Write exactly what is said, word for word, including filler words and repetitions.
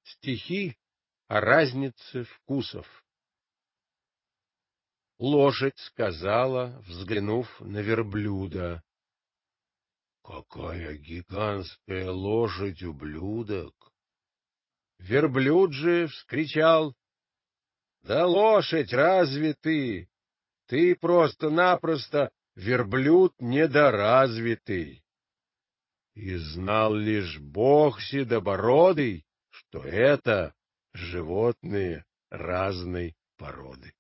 Стихи о разнице вкусов. Лошадь сказала, взглянув на верблюда: — Какая гигантская лошадь-ублюдок! Верблюд же вскричал: — Да лошадь, разве ты? Ты просто-напросто верблюд недоразвитый. И знал лишь Бог седобородый, что это животные разной породы.